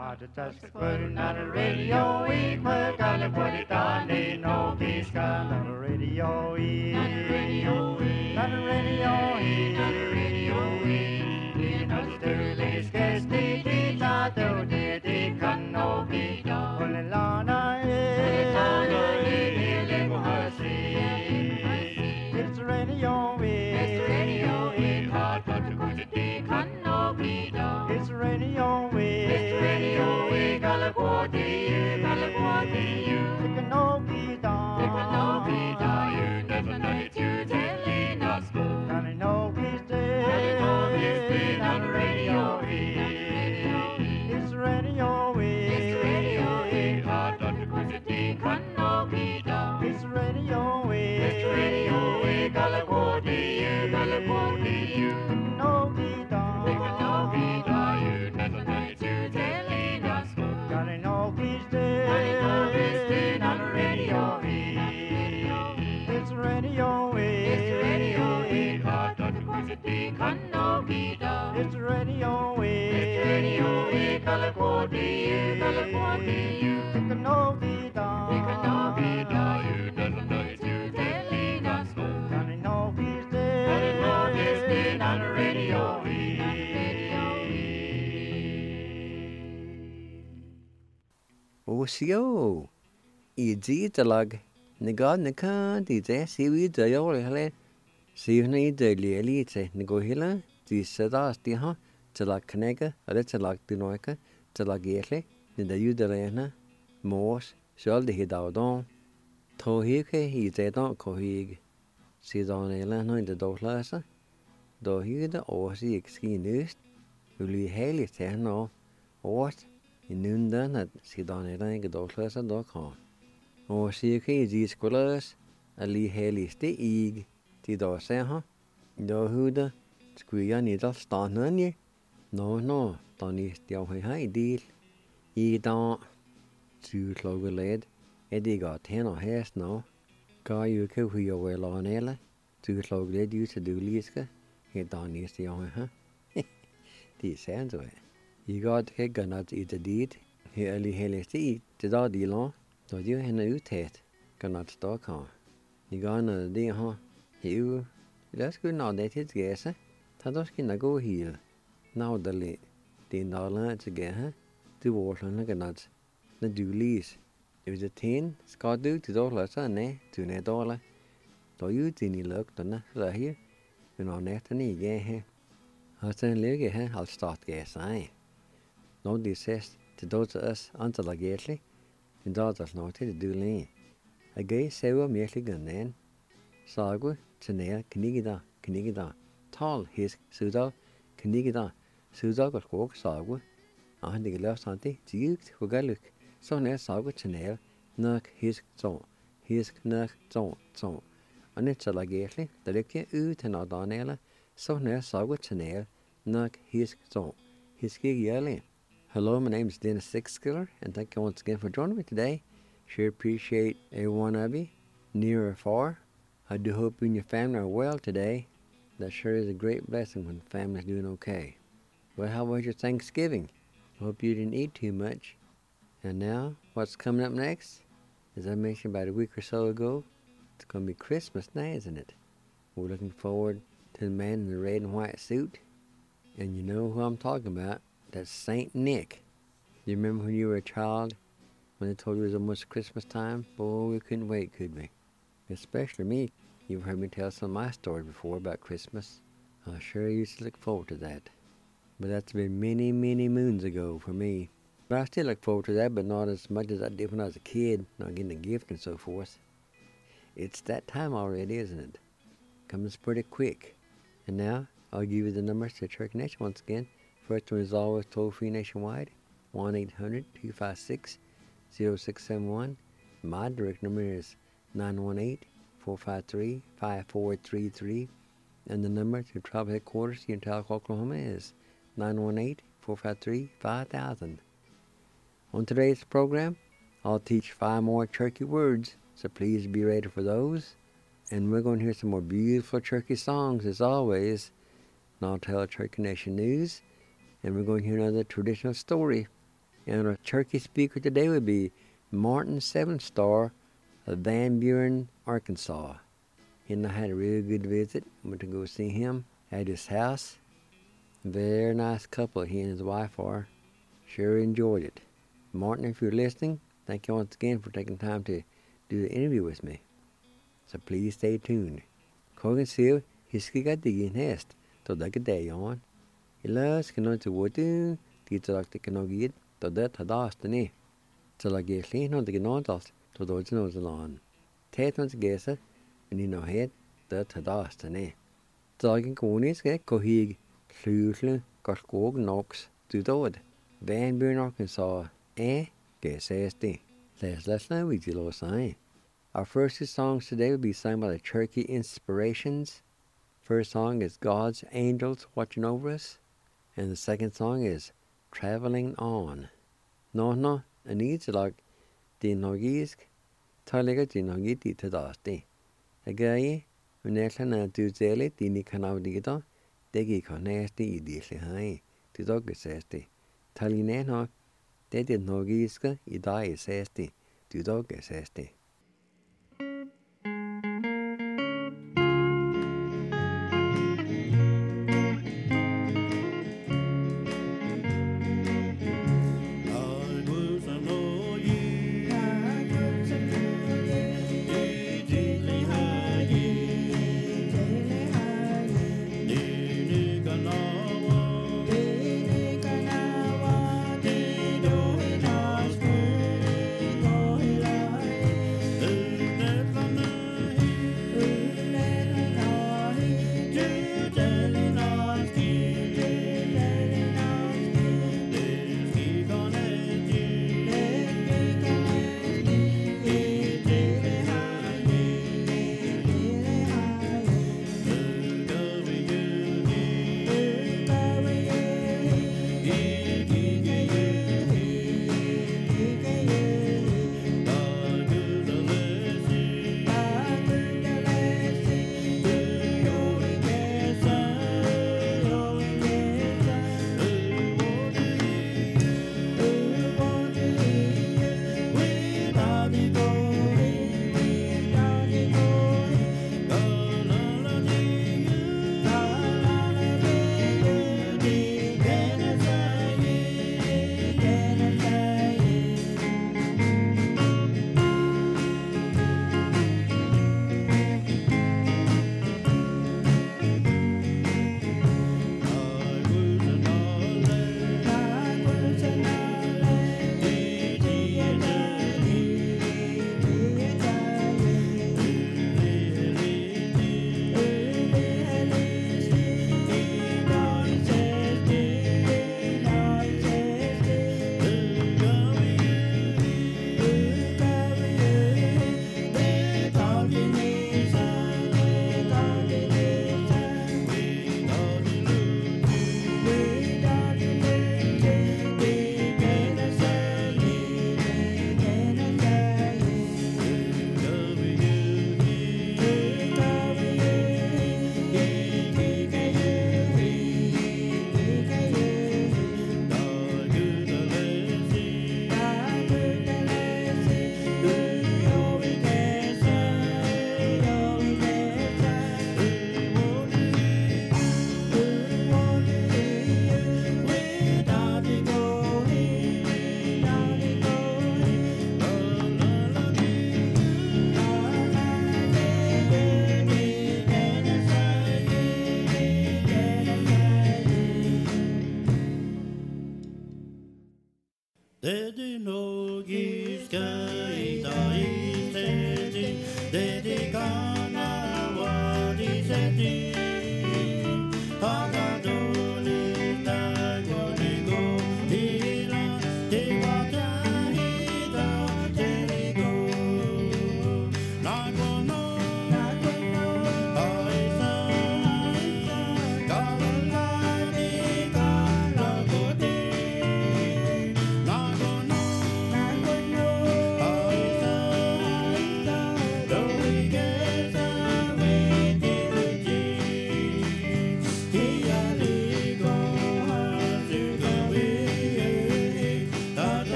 Put on the radio, we put on the put it on the no peace gun on the radio, on the radio, on the radio, on the radio, in the sterling sketch, the teacher, the can no be done. Put it on it's the radio, it's the radio, hard but the good day can no be done. It's the radio, it's the radio, Galaguadi, you can no be done. It can no be done, you never know it, you telling us go. Can I know he's dead? Can I know he's dead on the radio, it's the radio, it's the radio, hard but the good day can no be done. It's the radio, it's the radio, Galaguadi, you can no be done. It can no be done, you never know it, you telling us go. Can I know he's dead? Can I know he's dead on the radio, it's the radio, it's the radio, hard but the good day can no be done. It's the radio, Galaguadi, you can no be done. It can no be done, you never know it, you telling us go. Can I know he's dead? Can I know he's dead on the radio, Osio, iditalag, negad nekan, dite, siwi de yole, sivni de lielite, negohila, di sedas diha, telag knega, ale telag dinoika, telag yele, the udelena, mors, shall the hidaldon, tohike, he don't cohig, sidon elano in the dolasa, do he the orsi exkinust, uli heli terno, ort, in noon at sidon elang dolasa.com. Or see okay, these scholars, a lee heli stay eg, the dorseha, do who the squia needle stand on ye. No, don't you still high deal. E don't two clog lead, Eddie got 10 or hair no. Car you could who you well on ella, two clog lead you to do liska, he don't need the young, huh? The sounds of it. You got to get not eat a deed, he early heli stay, the dog long. So you have no tet, cannot stock on. You got another day, huh? You, let's go now that it's gas, eh? Tadoski go here. Now the late, the dollar to get her, the water and the nuts, the doolies. It was a 10, Scott do to dollars, eh? To $2. So you didn't look to the here, you know, net and ye, eh? I'll send you get her, I'll start gas, eh? No desist to do to us until I get it. En datas nog til det dulene. Jeg gøy sever mærkelig gønnen. Sagu, tjenere, knigida. Tal, hisk, sudal, knigida. Sudal og skog, sagu. Han det løst han til, tygt, hugaluk. Sånn sagu, tjenere, nok, hisk, sånn. Hisk, nok, sånn. Og nødt til å lage det lykke ut til nadanele. Sånn sagu, tjenere, nok, hisk, sånn. Hisk jeg gjørlig. Hello, my name is Dennis Sixskiller, and thank you once again for joining me today. Sure appreciate every one of you, near or far. I do hope you and your family are well today. That sure is a great blessing when the family's doing okay. Well, how was your Thanksgiving? I hope you didn't eat too much. And now, what's coming up next? As I mentioned about a week or so ago, it's going to be Christmas now, isn't it? We're looking forward to the man in the red and white suit. And you know who I'm talking about. That's Saint Nick. You remember when you were a child, when they told you it was almost Christmas time? Boy, we couldn't wait, could we? Especially me. You've heard me tell some of my stories before about Christmas. I sure used to look forward to that. But that's been many, many moons ago for me. But I still look forward to that, but not as much as I did when I was a kid, not getting a gift and so forth. It's that time already, isn't it? Comes pretty quick. And now, I'll give you the numbers to Church Nation once again. First one is always toll-free nationwide, 1-800-256-0671. My direct number is 918-453-5433. And the number to Tribal Headquarters here in Tulsa, Oklahoma is 918-453-5000. On today's program, I'll teach 5 more Cherokee words, so please be ready for those. And we're going to hear some more beautiful Cherokee songs as always. And I'll tell Cherokee Nation news. And we're going to hear another traditional story. And our turkey speaker today would be Martin Seven Star of Van Buren, Arkansas. He and I had a really good visit. Went to go see him at his house. Very nice couple he and his wife are. Sure enjoyed it. Martin, if you're listening, thank you once again for taking time to do the interview with me. So please stay tuned. Kogan sier hisker digin hest, to det day on. Ilas kan not to wood, teacher can not get to that hadastani. Till I get clean on the gnontas to those nose along. Tatons guesser, and in no head that hadastani. Dagen konis get kohig, flusle, goskog knocks, to dod. Van Buren, Arkansas, guess Let's listen with you, little sign. Our first two songs today will be sung by the Cherokee Inspirations. First song is God's Angels Watching Over Us. And the second song is Traveling On. No, aniitsalag dinogisk, talega dinogiti tadasti. Agaye, unetla tuzele dini kanavdita, degi konesti idisli hai, tudogesesti. Talineno, de dinogiska idai sesti, tudogesesti.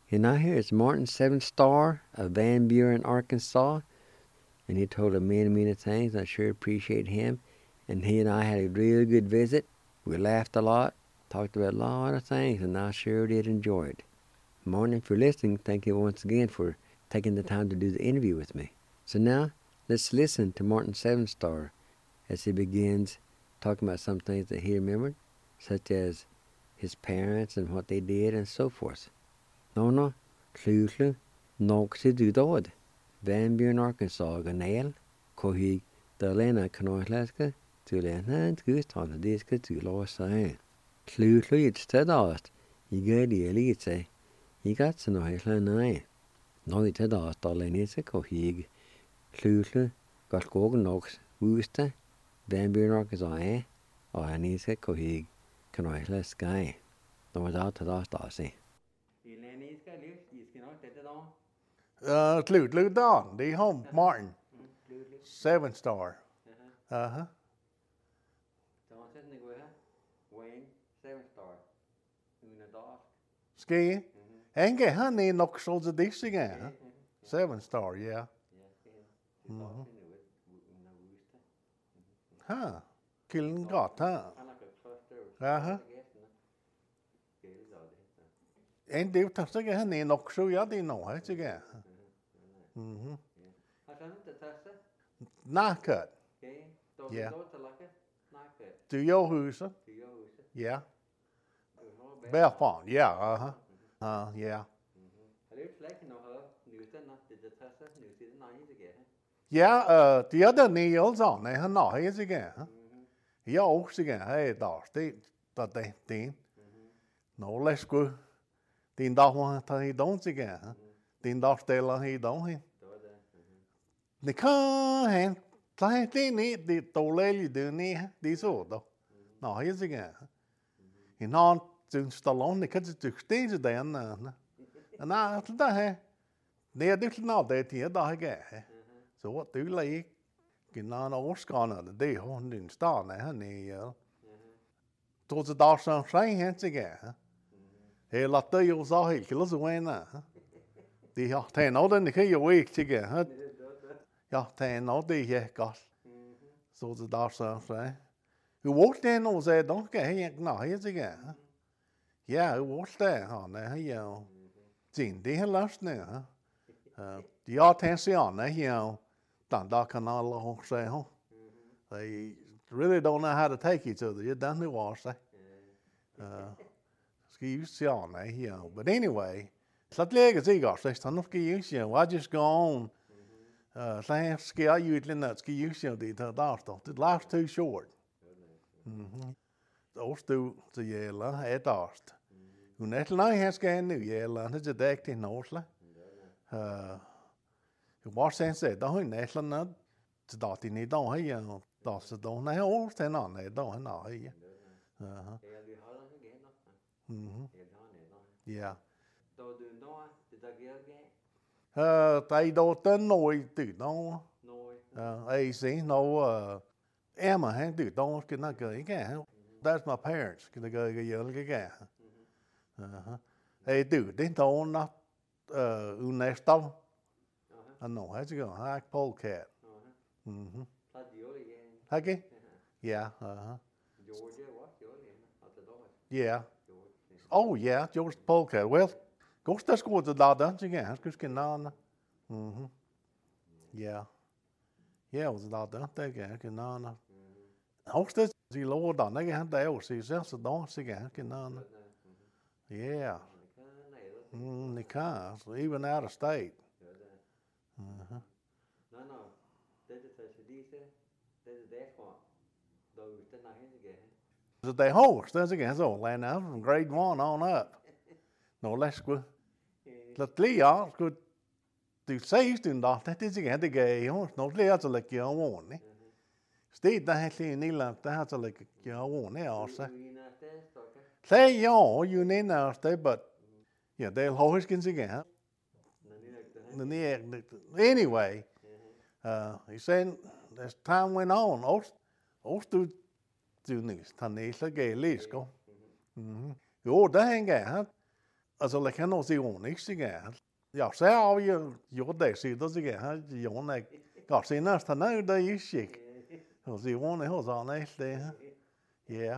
And now here is Martin Seven Star of Van Buren, Arkansas. And he told us many things. I sure appreciate him. And he and I had a real good visit. We laughed a lot, talked about a lot of things, and I sure did enjoy it. Martin, for listening, thank you once again for taking the time to do the interview with me. So now, let's listen to Martin Seven Star as he begins talking about some things that he remembered, such as his parents and what they did and so forth. No, Clúchlu, Noxi Dudod, Van Buren, Arkansas, Ganel, Kohig, Dalena, Canoislaska, Tulena, Gustan, Diska, Tulosa. Clúchlu, it's Tedast, Igadi Elite, Igats and Oislana. No, the Tedast, Dalenisa, Kohig, Clúchlu, Galkogan Nox, Wusta, Van Buren, Arkansas, or Anisa, Kohig, Canoislaska. No, without Tedast, Clúchlu Don, the home, Martin. Seven Star. Uh-huh. Ski? Enge honey noxels a dish again. Seven Star, yeah. Huh. Killing got, huh? Uh-huh. En det tar sig honey noxel, ja, det know it again. Naked. Yeah. Do your huset? Yeah. Belfont, yeah, yeah. Yeah, the other nails on there, no, here's again. Yeah, also again, hey, dog, they, no less good. Tin dog one, he don't again. Tin dog stella, he don't he. The car hand, try to need the tolly do near this order. No, here's again. In on to Stallone, the kids to stage then. And after that, they are different now, they tear the again. So what do you like? Get on all scorner the day, holding star, honey. Towards the dark sun, trying hands again. Hey, lot of you saw he kills away now. The 10 older in the key week again. Ja, 10 år det är gott. Så det där så så. Hur vart det nog så då kan jag nej så igen. Ja, hur vart det han nej ja. Jin det är last nu. Ja, tension nej ja. Dan da kan alla ha sig ha. They really don't know how to take each other. You done the wash. Ska ju se nej ja. But anyway, så att lägga sig gott så han ska ju se. I just go on. They scare you in that ski you the dark. The last too short. Those two the yellow at dast. Who net lie has can new yellow and it's a deck in Oslo. Who was sense said, don't net not to dot in it don't hear dust don't I all stand on it don't know here. Yeah. Tay đâu tên nồi từ đâu, ai xí nấu em mà hay từ đâu cái nó cái that's my parents cái cái giờ cái ai từ đến đâu nó unesto, anh nói hay chứ không hay polecat, hay cái, yeah, yeah, oh yeah, George polecat, well. Gosta skoda dada, igen, skulle nana. Yeah. Yeah, was dada, det kan nana. Hosta si låda, när jag hade år så då så kan nana. Yeah. Ni kan, so even out of state. No, det är så det är därför då utan igen. So they host, that's again, so land out from grade 1 on up. No less good. Let Lea could do say to that that is again the gay, no Lea to like your own. State that has in England, that has like your own, also. Say, you need now, stay, but yeah, they'll always get again. Anyway, he said as time went on, also do things, Tanisa gay, let's go. Oh, that ain't gay, huh? alltså like han också ju niks igen. Ja, så har ju det så då så igen. Han ju hon går sen nästan nu det är shit. Och så hon är hos han är det. Ja.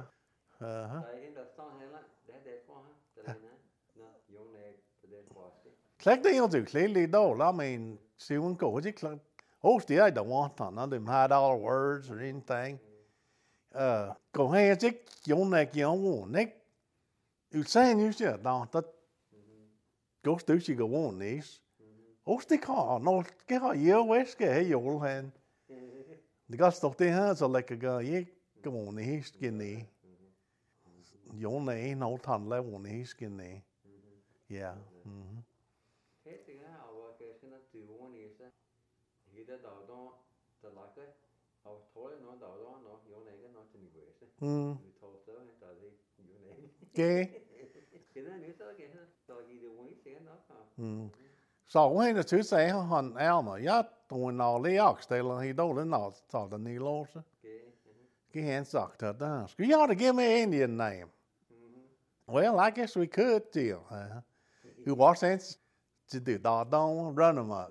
Klæk det jo til klælig dog, I mean, see one go, it's like, host I don't want none of them had all words or anything. Go ahead, it's your neck, your neck. You saying you should, don't that goes to she go on this. Host the car, no, get her year west, get her old hand. The guy stuff they has a like a guy, yeah, go on, he's skinny. Your name, no ton level on he's skinny. Yeah. Thế thì cái họ cái nó từ vốn này sẽ thì đã đầu đó từ lại cái họ thôi nó đầu đó nó chỗ này cái nó trên người sẽ người thâu tới tại vì chỗ này Okay. cái đó nếu tới cái rồi gì được muốn sẽ nó So when the two say on Alma, yeah, when all the ox they he don't know so the knee loss. Cái hands suck to dance. You ought to give me an Indian name. Well, I guess we could too. Who was sense to do that don't run amok.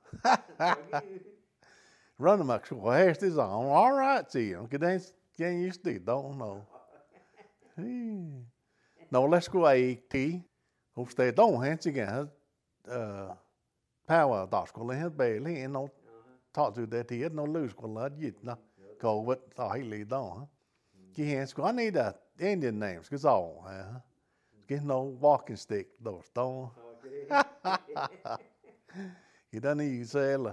Run amok. Well, here's this on. All right, to you. Get used to don't know. No, let's go AT. Hope they don't hands again. Power that's going to have Bailey and no talk to that here, no lose going to let you go with the highly don't. Cái hands go, I need that Indian names, because all. Get no walking stick, those don't. You don't need to say it.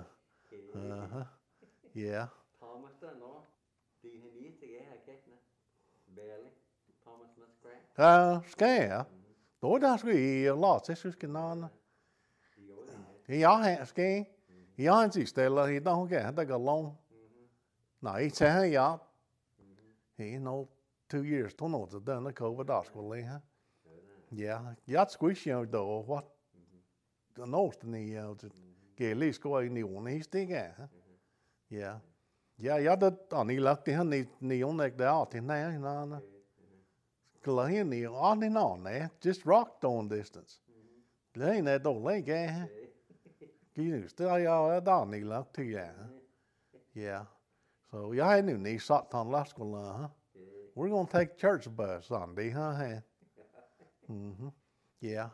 Yeah. Thomas nó thì hình như thì cái cái nè Bailey Thomas nó Scare. Då där ska vi lot så ska någon. Jag har ske. Jag har inte ställt he don't get det går lång. Nej, säger jag. He no 2 years to know the done the COVID hospital ha. Yeah, jag squish you då what the nose ni ge lis gå in i hon i stiga. Yeah. Yeah, jag det ni lagt det ni hon där till nej nej. Skulle ni on and on there, just rocked on distance. Lấy này đâu lấy cái ha. Cái này still ya đó ni lagt till ya. Yeah. So jag knew ni satt on last school huh. We're going to take church bus Sunday, huh? Yeah.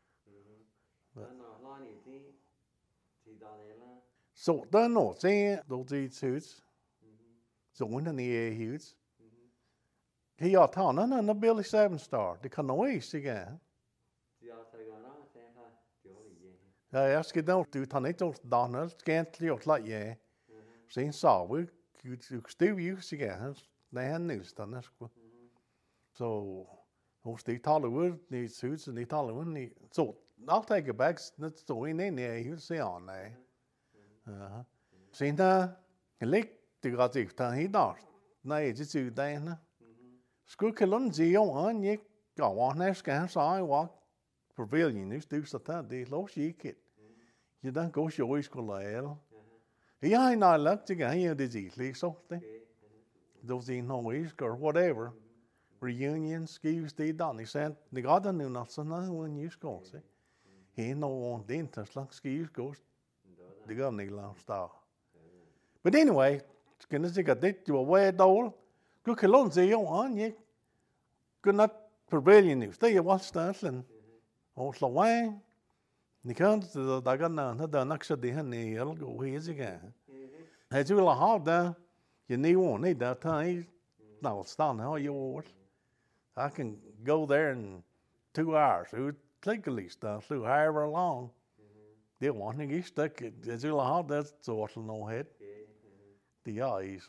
So then no, say those suits. So when the huge. He ought to no Billy 7-star. The canoes again. Jag ska då du tar inte åt Donald, skantligt åt like yeah. Sen sa vi still use again. Nej, han nysten der sko. Så hos de taler ni suits and de taler ni. So I'll take it back. That's the way in there. You see on there. Sen der lig det godt ikke der helt der. Nej, det er det der. Skulle kan låne sig jo han ikke går on der skal han så walk pavilion nu du så der det lov sig kit. You don't go show i skulle lære. Jeg har lagt til han det er så det. Those in Hawaii or whatever reunions, skis they done. He said they got a new nothing when you go. See, he no one didn't like skis goes. They got any long star. But anyway, can I get it to a way doll? Good kilon say you on you. Good not pavilion news. They watch Stanley. Oh, so why? Ni can't the got the next day and he'll go here again. Has you a hard there? You need one, need that time. No, stand how you want. I can go there in 2 hours. It would take at least through however long. They want to get stuck. As you how that's so no head. The eyes.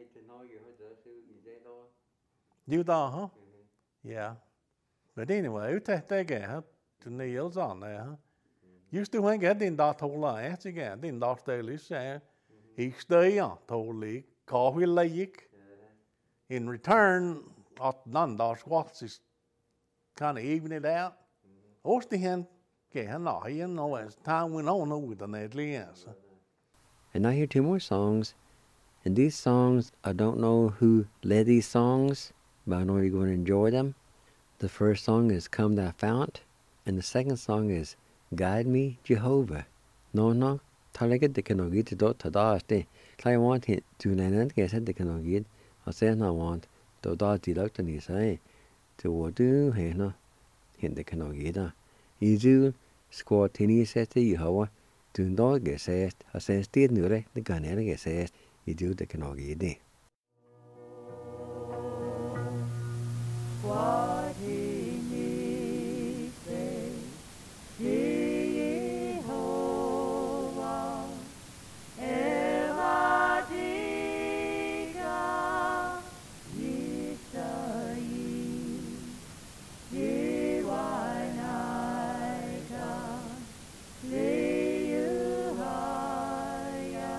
You da, huh? Yeah. But anyway, you take that again to nails on there, huh? Used to when get in that whole line again, in that daily say, he stay on totally. Coffee lake. In return, at none that's what is kind of even it out. Osti hen, okay, no, you know, as time went on with the Nedley answer. And I hear 2 more songs. And these songs, I don't know who led these songs, but I know you're going to enjoy them. The first song is Come Thou Fount, And the second song is Guide Me, Jehovah. No, talaga de kanogid to tadaste. I want him to nanan get the kanogid. I say no want to da deduct and he say to what do he no hint the kanogida. Izu squad tini says to Jehovah. Do not get says, I says did nure the gunner get says, you do the kanogidi. What he needs, Jehovah, Eladika, Yisai, Diwainaika, Liyuhaya,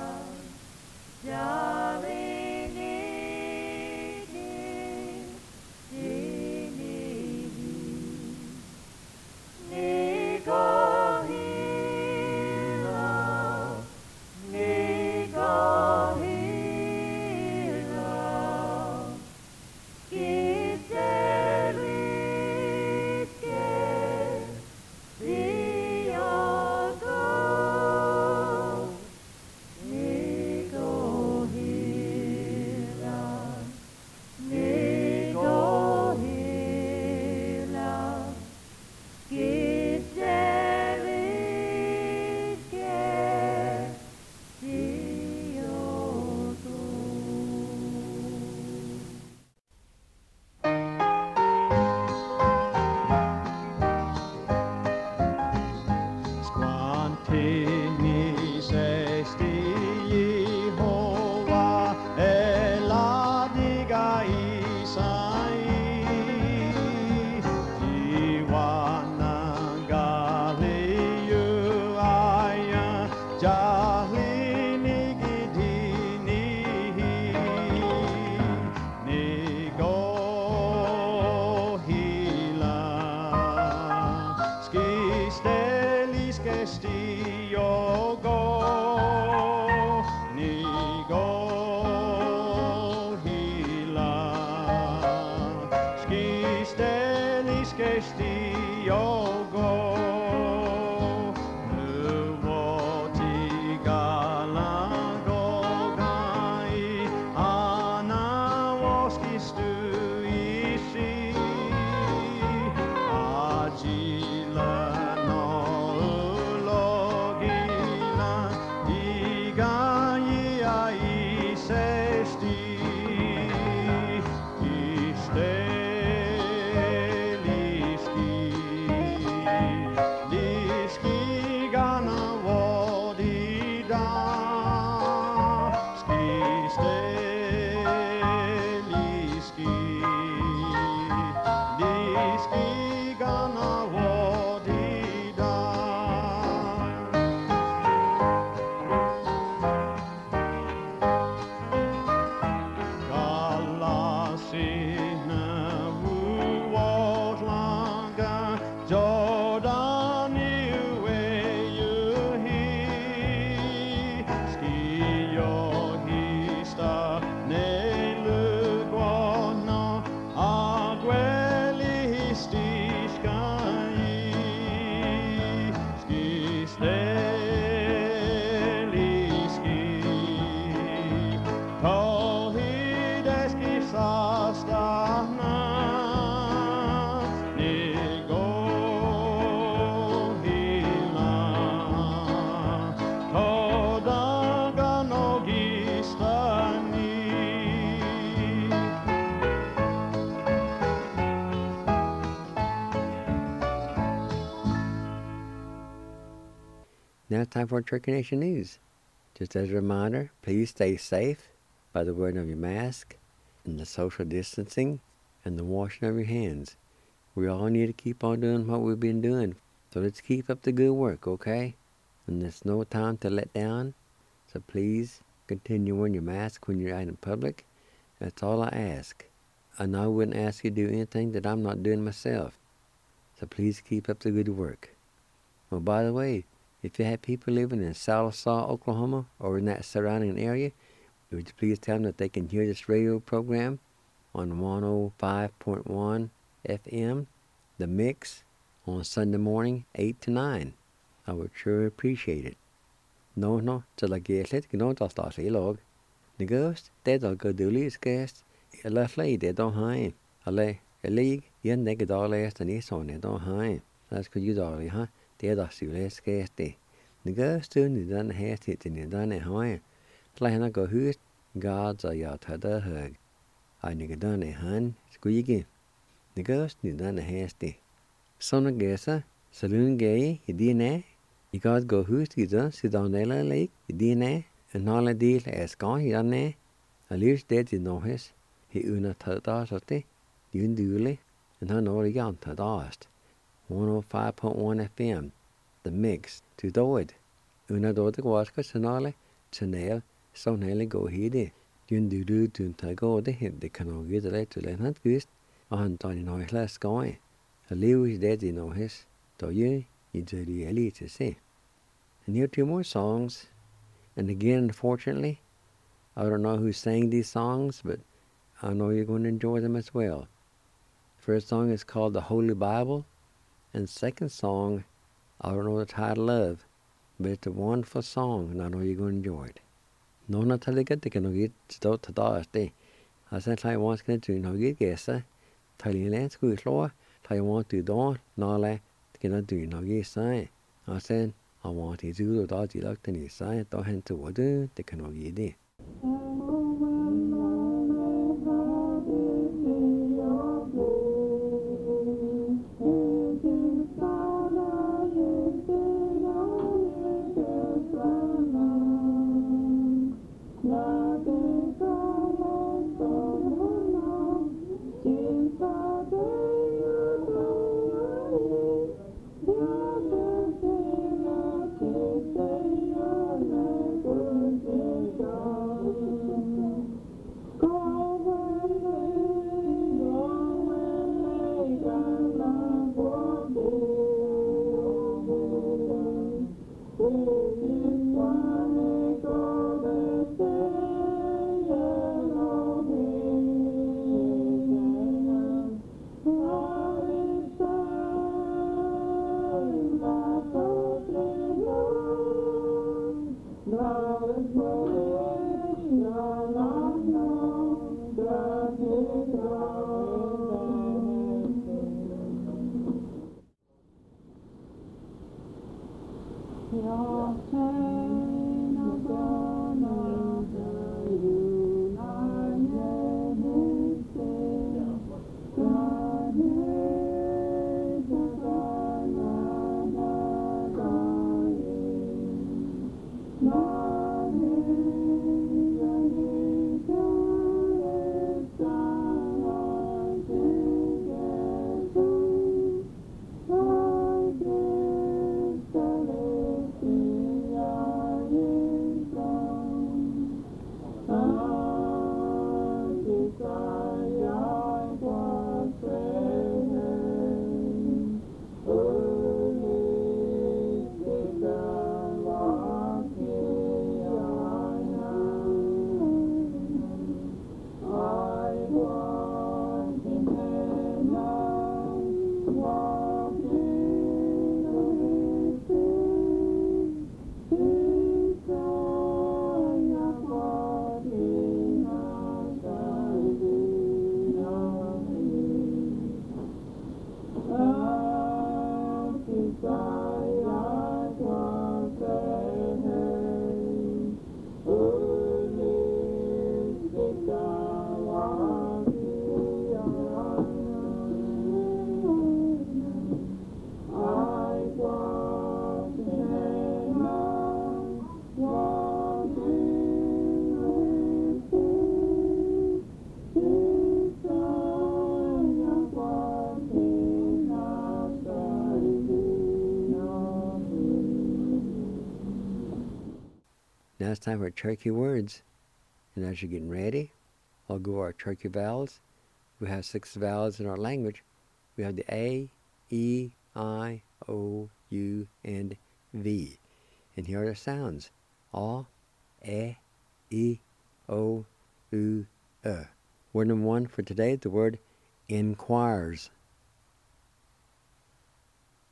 Now it's time for Turkey Nation News. Just as a reminder, please stay safe by the wearing of your mask and the social distancing and the washing of your hands. We all need to keep on doing what we've been doing. So let's keep up the good work, okay? And there's no time to let down. So please continue wearing your mask when you're out in public. That's all I ask. And I wouldn't ask you to do anything that I'm not doing myself. So please keep up the good work. Oh, by the way, if you have people living in Sallisaw, Oklahoma, or in that surrounding area, would you please tell them that they can hear this radio program on 105.1 FM, The Mix, on Sunday morning, 8 to 9. I would sure appreciate it. No, till I get it, you know, just as a log. The ghost, they don't go do these guests. A lay, they don't hide. A league, you naked all last and it's on it, don't hide. That's because you dolly, huh? They don't do less guest day. The ghost soon you done hast it and you done it high. Play not go who's God's a yacht had a hug. I nigga done a hand, squeaky. The ghost you done a hasty. Son of guesser, saloon gay, you DNA. You got go who's you done, sit down there lake, you DNA. And all a deal as gone, you done there. At least dead you know his. He una tadas at the, you duly, and I know the young tadast. 105.1 FM, the mix, to do it. Una do the waska sonale, Chanel, so nearly go here. You do to go the hit the canoe get the letter to let not gist. On Tony no less going. A Lewis dead you know his. Do you do the elite to say. And here 2 more songs. And again, unfortunately, I don't know who sang these songs, but I know you're going to enjoy them as well. First song is called The Holy Bible, and second song, I don't know the title of, but it's a wonderful song, and I know you're going to enjoy it. No, not till they get to get to the I said, I want to do no get guess, tell you land school floor, tell you want to do, no, like, to do no get sign. I said, I want to do the dodgy luck to the side, don't hand to what do, they can get it. Now it's time for Cherokee words. And as you're getting ready, I'll go our Cherokee vowels. We have 6 vowels in our language. We have the A, E, I, O, U, and V. And here are the sounds. A, E, O, U, Word number 1 for today, the word inquires.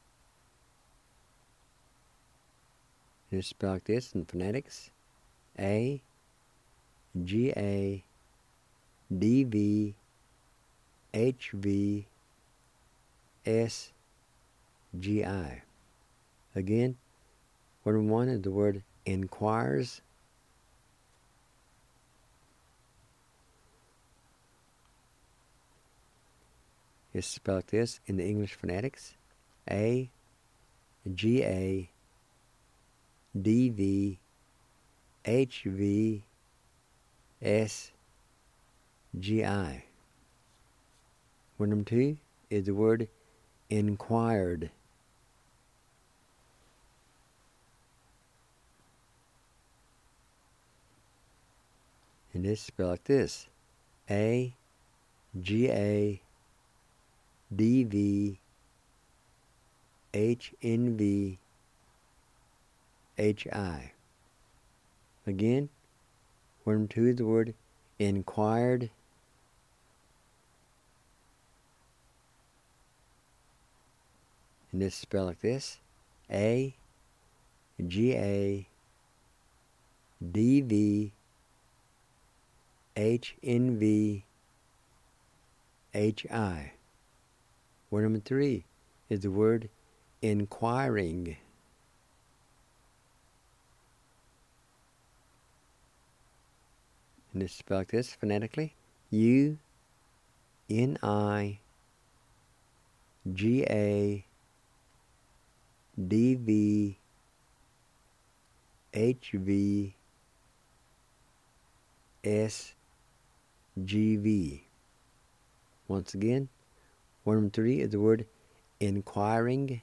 It's spelled like this in phonetics. A, G, A, D, V, H, V, S, G, I. Again, word number one is the word inquires. It's spelled like this in the English phonetics. A, G, A, D, V, H, V, S, G, I. Word number two is the word inquired. And it's spelled like this. A, G, A, D, V, H, N, V, H, I. Again, word number two is the word inquired. And it's spelled like this. A, G, A, D, V, H, N, V, H, I. Word number three is the word inquiring. And it's spelled like this phonetically. U, N, I, G, A, D, V, H, V, S, G, V. Once again, word number three is the word inquiring.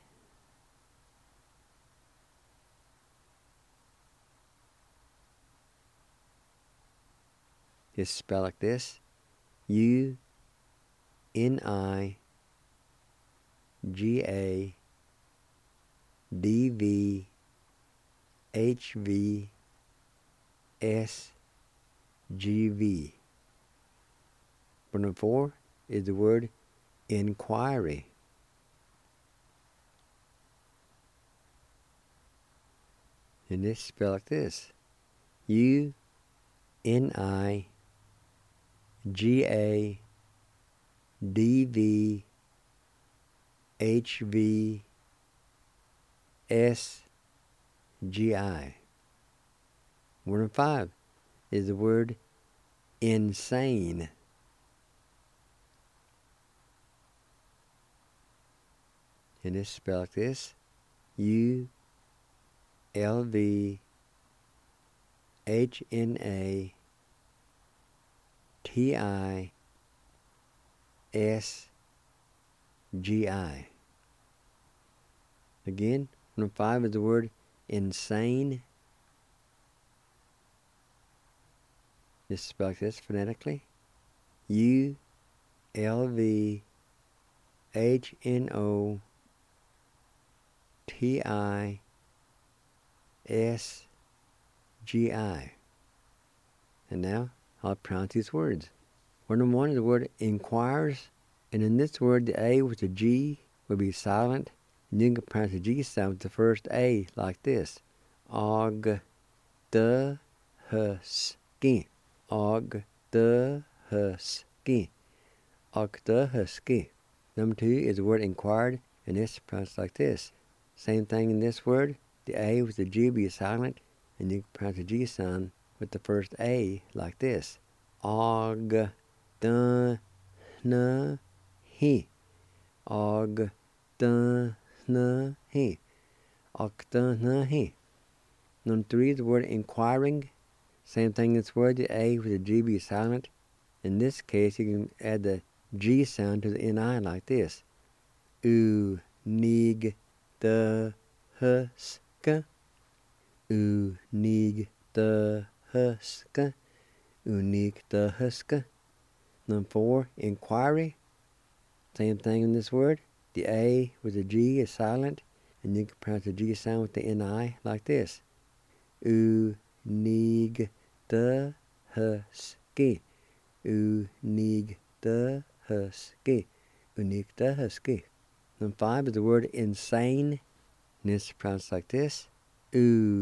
It's spelled like this. U, N, I, G, A, D, V, H, V, S, G, V. Word number four is the word inquiry. And it's spelled like this. U, N, I, G, A, D, V, H, V, S, G, I. Word number five is the word insane. And it's spelled like this. U, L, V, H, N, A, T, I, S, G, I. Again, number five is the word insane. It's spelled like this phonetically. U, L, V, H, N, O, T, I, S, G, I. And now I'll pronounce these words. Word number one is the word inquires. And in this word, the A with the G will be silent. And you can pronounce the G sound with the first A like this. Og, the, husky. Og, the, husky. Og, the, husky. Number two is the word inquired, and it's pronounced like this. Same thing in this word. The A with the G will be silent, and you can pronounce the G sound with the first A like this. Og, the, na, he. Og, the, na, he. Og, the, na, he. Number three is the word inquiring. Same thing in this word. The A with the G will be silent. In this case, you can add the G sound to the N-I like this. U, nig, the, huska. U, nig, the, huska. Unig, the, huska. Number four, inquiry. Same thing in this word. The A with the G is silent, and you can pronounce the G sound with the N-I like this. U, nig, the, husky. U, nig, the, husky. Unig, the, husky. Number five is the word insane, and it's pronounced like this. U,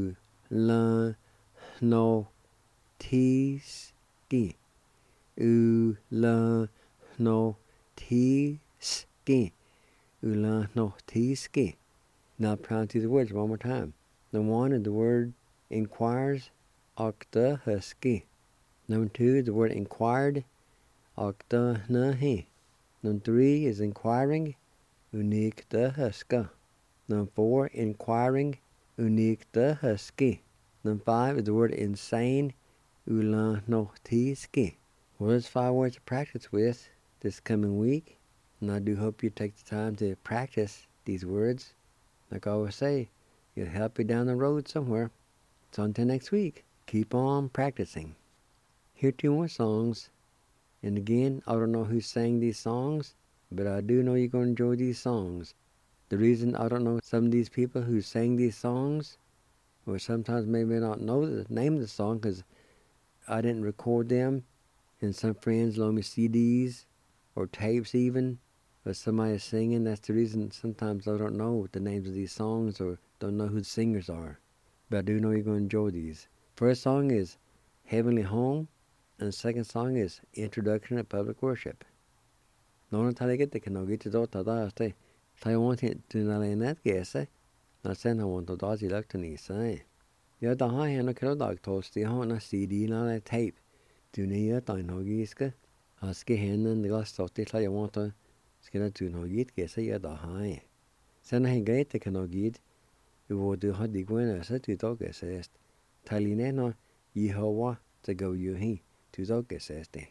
la no ti ski. U la no ti ski. U la no ti ski. Now pronounce these words one more time. Number one is the word inquires, octa husky. Number two is the word inquired, octa nahi. Number three is inquiring, unique the huska. Number four, inquiring, unique the husky. Number five is the word insane, ula no tiski. Well, there's 5 words to practice with this coming week, and I do hope you take the time to practice these words. Like I always say, it'll help you down the road somewhere. So until next week, keep on practicing. Here are 2 more songs. And again, I don't know who sang these songs, but I do know you're going to enjoy these songs. The reason I don't know some of these people who sang these songs, or sometimes maybe not know the name of the song because I didn't record them, and some friends loan me CDs or tapes even, or somebody singing. That's the reason sometimes I don't know the names of these songs or don't know who the singers are. But I do know you're going to enjoy these. First song is Heavenly Home, and the second song is Introduction to Public Worship. Någon tar det inte kan nog inte då ta där det. Ta jag inte till när det gäsa. När sen har hon då till lagt ni säg. Jag då har henne kan då toast det har en CD när det tape. Du ni då nog giska. Jag ska henne det glas så det jag want ska det du nog git gäsa jag då har. Sen har jag det kan nog git. Du du har det gåna så du då gäsa. Taline no Jehova to go you he. Du då gäsa det.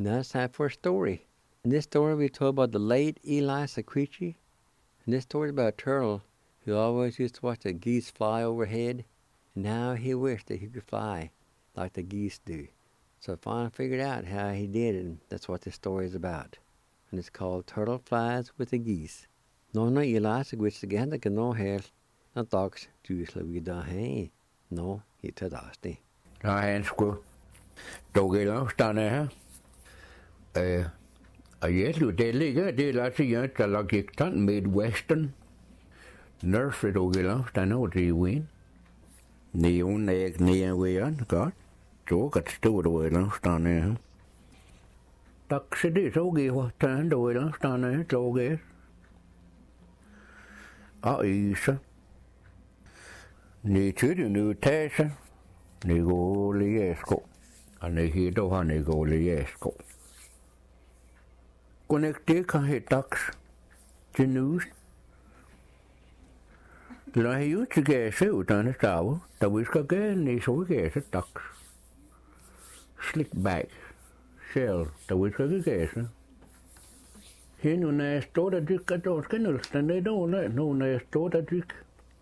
Now it's time for a story. In this story we told about the late Eli Secrechi. And this story is about a turtle who always used to watch the geese fly overhead. And now he wished that he could fly like the geese do. So finally figured out how he did it, and that's what this story is about. And it's called Turtle Flies with the Geese. No, Eli Secrechi again the no hair. Nó talks juice vi da hey. No, he ted asti. Han skulle dog stande her. Og jeg tror, det ligger, det lader sig gøre, der lagt ikke den Midwestern. Nurse dog stande over til Wien. Neon æg neon godt. Så kan stå dog stande her. Tak så det så giver, tan dog stande her, så giver. Og isa. Ni tyder nu tage, ni går lige sko, og ni hitter har ni går lige sko. Connecte kan have dags til news. Lad jo til gæse uddannet stave, der vi skal gøre ni så gæse dags. Slickback, shell, der vi skal gæse. Her nu når jeg står der dykker, der skal nødstænde dårlig, nu når jeg står der dykker.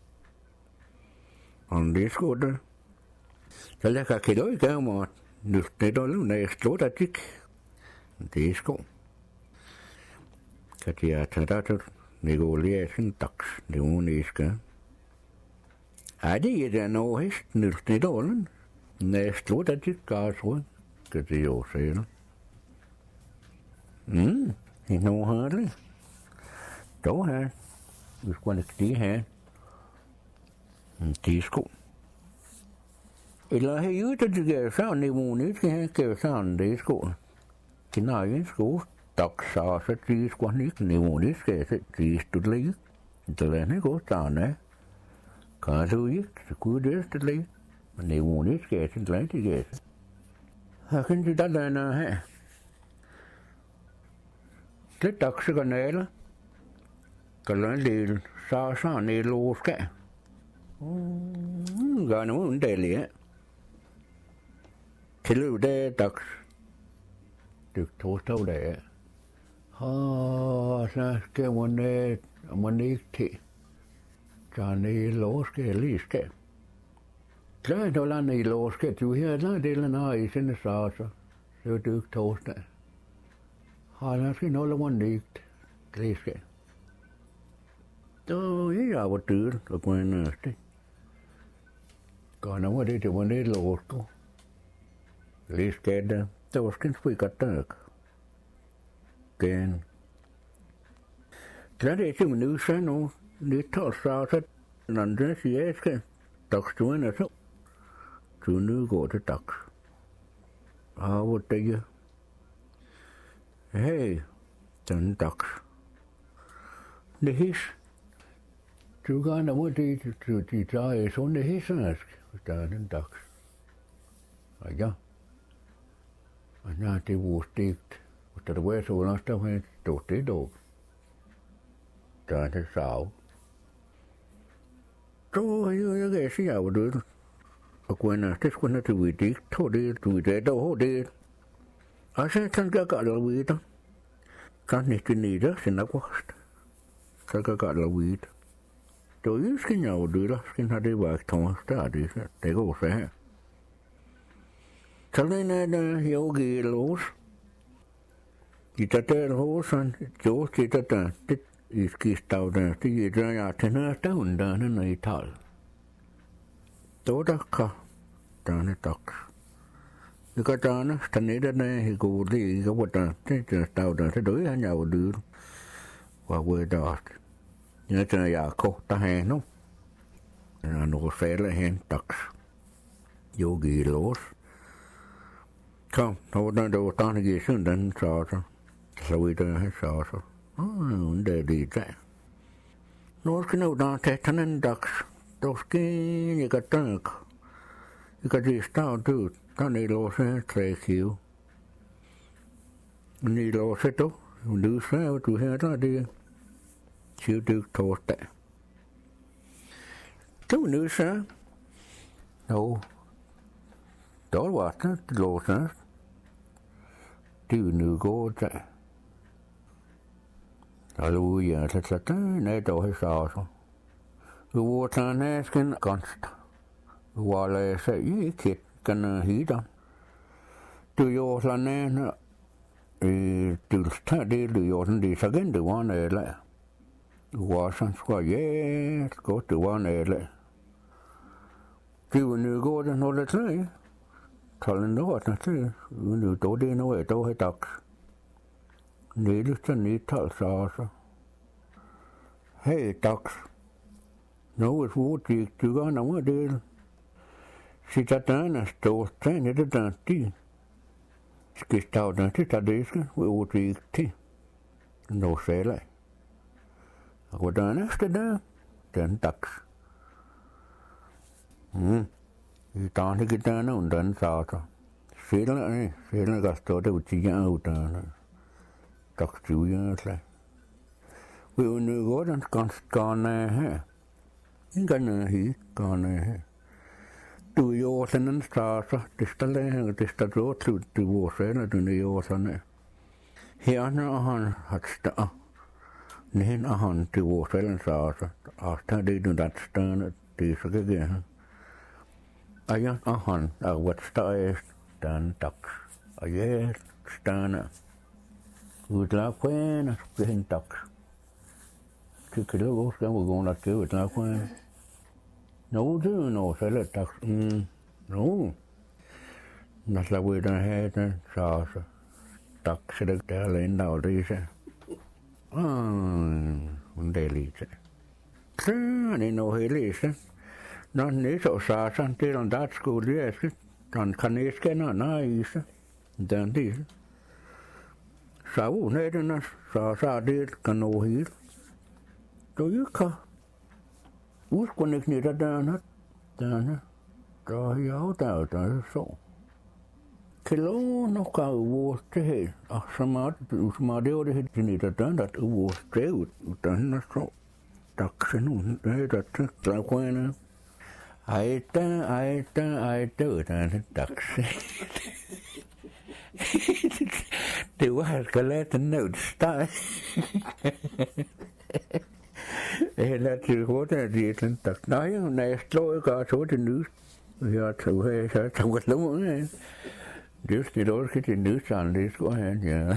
Og det er godt. Så lad jeg kigge i gang med, nu er det når jeg står der dykker. Det er godt. Kan jeg tage der, det går lige af sin dags, det er uniske. Er det der noget hest, nu er det dårlig. Når jeg står der dykker, så kan det jo se det. Det er noget herligt. Då her. Vi skal ikke det her. Det er sko. Eller har jo det gør sådan i måned, skal han gøre sådan det er sko. Det er en sko. Dog så det skal ikke i måned, skal jeg det stod lige. Det er ikke godt sådan. Kan du ikke, så kunne det stå lige. Men i måned skal jeg det lige til. Her kan du da lade her. Det er dagskanaler. Kan du lide så sådan i låske. Gør noget undelig. Til det er dags. Det tog stå der. Så skal man ikke til. Sådan i låske lige skal. Så er der lande i låske. Du her der delen har i sine sauser. Så er det torsdag. Han skal noget man ikke. Det skal. Då är jag var dyr och gå in nästa. Kan man det var det låsko. Liskade, det var skin spika tak. Gen. Klart det som nu så nu, det tar så så når det siger skal dagstuen så. Så nu går det dag. Hvor det hey, den dag. Det his. Du kan nå det de tager sådan det hissenask, der er den dag. Og ja. Og når det var stegt, og der var så langt der var stod det dog. Der er det sav. Så jeg kan sige at det. Og når det skulle til vi det, tog det du det der det. Og så kan jeg gøre det der. Kan ikke ned der, så nok vokst. Så kan jeg gøre det. Då skal jeg jo det der, skal have det været torsdag, det går så her. Så den er der yogi lås. I der hosen, jo sitter der, det i skistav der, det er der jeg til næste under når I tal. Då der kan der tak. Det kan der stannet der i går det ikke var der, det stav der, så då han jo det. Var ved der. Jeg tænker jeg kort der her nu. Der er noget fælde hen tak. Yogi lås. Kom, nu der var der ikke sådan den så vi der her så. Det er det der. Nu skal nu der tage den dags. Der skal jeg kan tænke. Jeg kan det stå ud. Der er lås her 3 kilo. Men I lås du. Du sagde du her der det. Tyvdyk torsdag. Det var nu så. Jo. Der var det lås her. tiêu nữ cô chạy Hallelujah thật là thế này đâu hay sao sao vô thằng này cái const qua lại sẽ ý thiệt cần hí đâu từ vô thằng này nó từ thằng đi từ vô thằng đi sao cái từ quan này lại qua sang qua yes có từ quan này lại tiêu nữ cô đó nó là thế thằng nó là thế nữ tổ đi nó ở đâu hay đọc Need to need to sauce. Hey, ducks. No, it's water. You got no idea. She got down and stole 10 at a dance. Skissed out and it a dish with water tea. No sailor. I go down after that. 10 ducks. You can't get down and done sauce. Sailor got started with the out. Tắc chịu như thế. Vì nữ gói đang còn này ha. Những cái này hỉ còn này ha. Tụi vô sẽ nên xa xa. Tista lên, tista rô tụi vô sẽ là tụi nữ vô sẽ này. Hiện nó hẳn hạt stạ. Nên hẳn tụi vô sẽ là xa xa. Ta đi tụi đặt stạ nữa. Tụi sẽ cái ghê ha. Ayan hẳn. Vật stạ ấy. Tàn tắc. Ayan stạ nữa. With la queen, getting ducks. Kick it over, we're going to do it la queen. No, do no, say let ducks. No. Not like we don't have it, sauce. Ducks at the tail end out, they say. When they leave it. I didn't know he leaves it. Not this or sauce until on that school, yes. On Kaneska, not nice. Then this. Sao này nó sao đi cần ô hí tôi cả út con này ra nó rồi giáo tạo tới số cái lỗ nó cao vô thế mà điều đấy thì này ra đặt vô thế đến nó số đặc sản đấy đặt là quen nữa ai ta là đặc sản Thì quá cái lẽ tính nữ style. Thế là chỉ có thể gì tên tật nói này lỗi cả số trên nữ. Giờ thử hay sẽ thầm gật lắm ấy. Just cái đó cái trên nữ sàn đi có hẹn nhờ.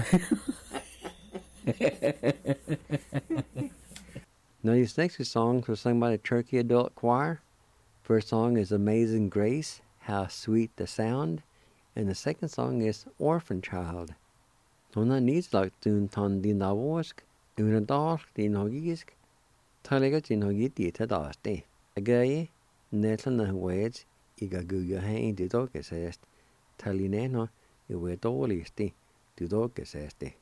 Now these next two songs were sung by the Turkey Adult Choir. First song is Amazing Grace, How Sweet the Sound. And the second song is Orphan Child. Hon needs like tun ton din davosk, unadork din hogisk, talega din hogit dita dasti. Agaye, netlan na weds, iga guga hain di dogesest, talineno, iwe dolisti, di dogesesti.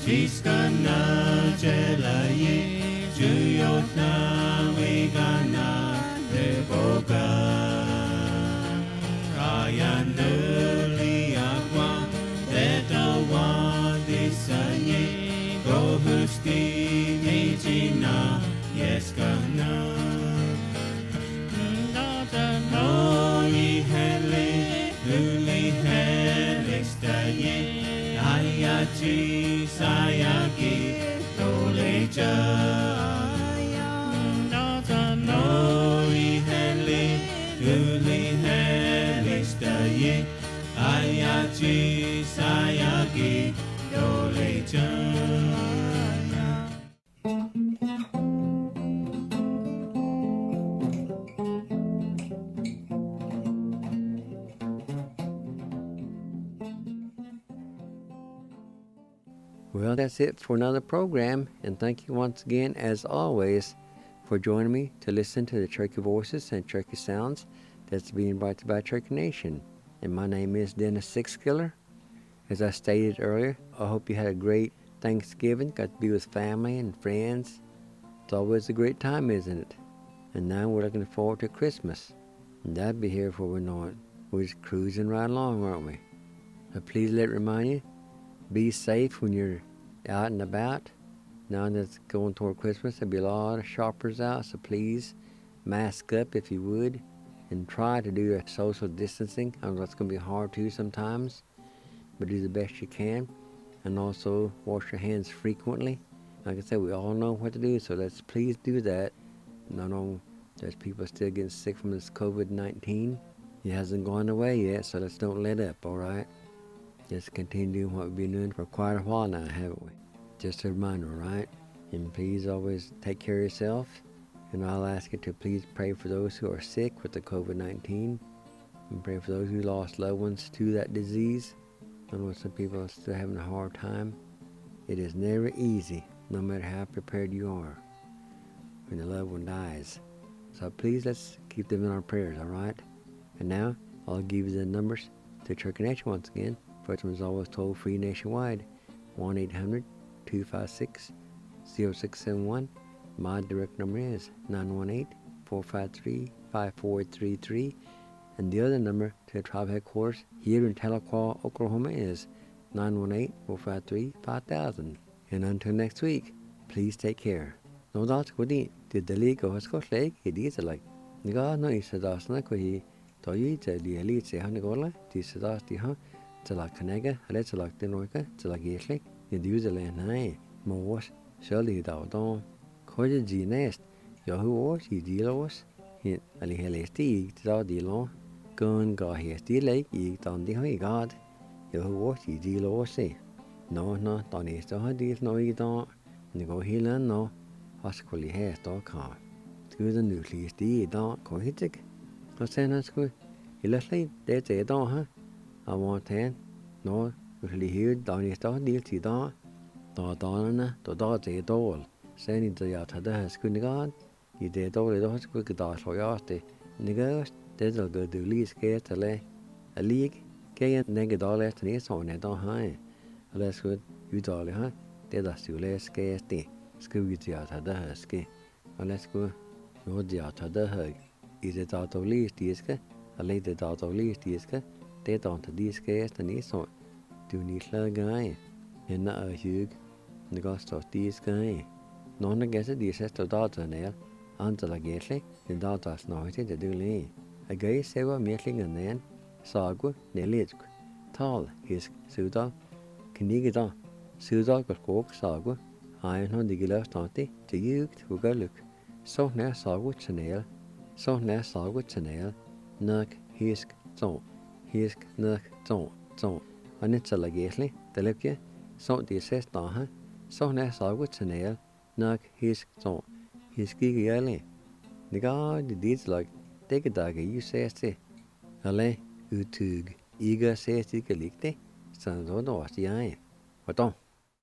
Jiskana jelaye juyotna wegana deboga Rayanduli akwa detawa disaye gohusti nejina yeskana Nata no ihele luli helestaye Ayachi sayagi toleja Nata no ihele luli helestaye Ayachi sayagi toleja Well, that's it for another program, and thank you once again, as always, for joining me to listen to the Cherokee Voices and Cherokee Sounds that's being brought to you by Cherokee Nation. And my name is Dennis Sixkiller. As I stated earlier, I hope you had a great Thanksgiving, got to be with family and friends. It's always a great time, isn't it? And now we're looking forward to Christmas, and that'll be here before we know it. We're just cruising right along, aren't we? But please let me remind you, be safe when you're out and about. Now that it's going toward Christmas, there'll be a lot of shoppers out, so please mask up if you would, and try to do a social distancing. I know it's going to be hard too sometimes, but do the best you can. And also wash your hands frequently. Like I said, we all know what to do, so let's please do that. I know there's people still getting sick from this COVID-19. It hasn't gone away yet, so let's don't let up, all right? Just continue doing what we've been doing for quite a while now, haven't we? Just a reminder, all right? And please always take care of yourself. And I'll ask you to please pray for those who are sick with the COVID-19. And pray for those who lost loved ones to that disease. I know some people are still having a hard time. It is never easy, no matter how prepared you are, when a loved one dies. So please, let's keep them in our prayers, all right? And now, I'll give you the numbers to Cherokee Nation once again. First one is always toll-free nationwide, 1-800-256-0671. My direct number is 918-453-5433. And the other number to the tribe headquarters here in Tahlequah, Oklahoma is 918-453-5000. And until next week, please take care. No doubt with the delegate of Scott Lake, it is like Niga no is a dasna kohi, Toyi, the elite, the Hanigola, the Sadas, the Huh. Tala Kanega, let's like the Noika, Tala Gately, in the usual and Mowas, Shirley Dowdon, Koja G Nest, Yahoo was, he deal was, he Ali Helesti, Tau Dilon, Gun got his delay, he down the high guard, Yahoo was, he deal was say. No, don't is the hard deal, no, you don't. Nego Hill no, Hoscoli has dog car. Good and nucleus, the don't call hitic. No send us good. He left late, that's a dog, huh? I want ten. No, really here, down is dog deal to dog. Donna, the dog's a doll. Sending the yacht had a good guard. He did all the horse quick dog for yachty. Niggers, there's a good do least get a lay. A league, gay and naked doll left and it's on it, don't high. That's good, you dolly, huh? There's a still less scarcity. School the yacht had a husky. Let's go. No, the yacht had a hug. Is it out of least diska? A late out of least diska? They don't these scarce and it's on. Do need a guy. And not a hug. The ghost of this guy. None against the ancestor daughter nail. Until a gately, the daughter's noisy the dooley. A gay saver meeting and then. Sagu, Nelitk. Tall, his Sudal. Knigida. Sudal got coke, Sagu. I know the gillar tanty, to you to go look. So now Sagu Chanel. So now Sagu Chanel. Nuck, hisk, zone. Hisk, nuck, zone. And it's a lately, the lepke. So the assess daha. So now Sagu Chanel. Nuck, hisk, zone. His gig early. The guard the deeds like take a dagger, you say, Ale, utug, eager says the galicte, San Dono was the eye. What on?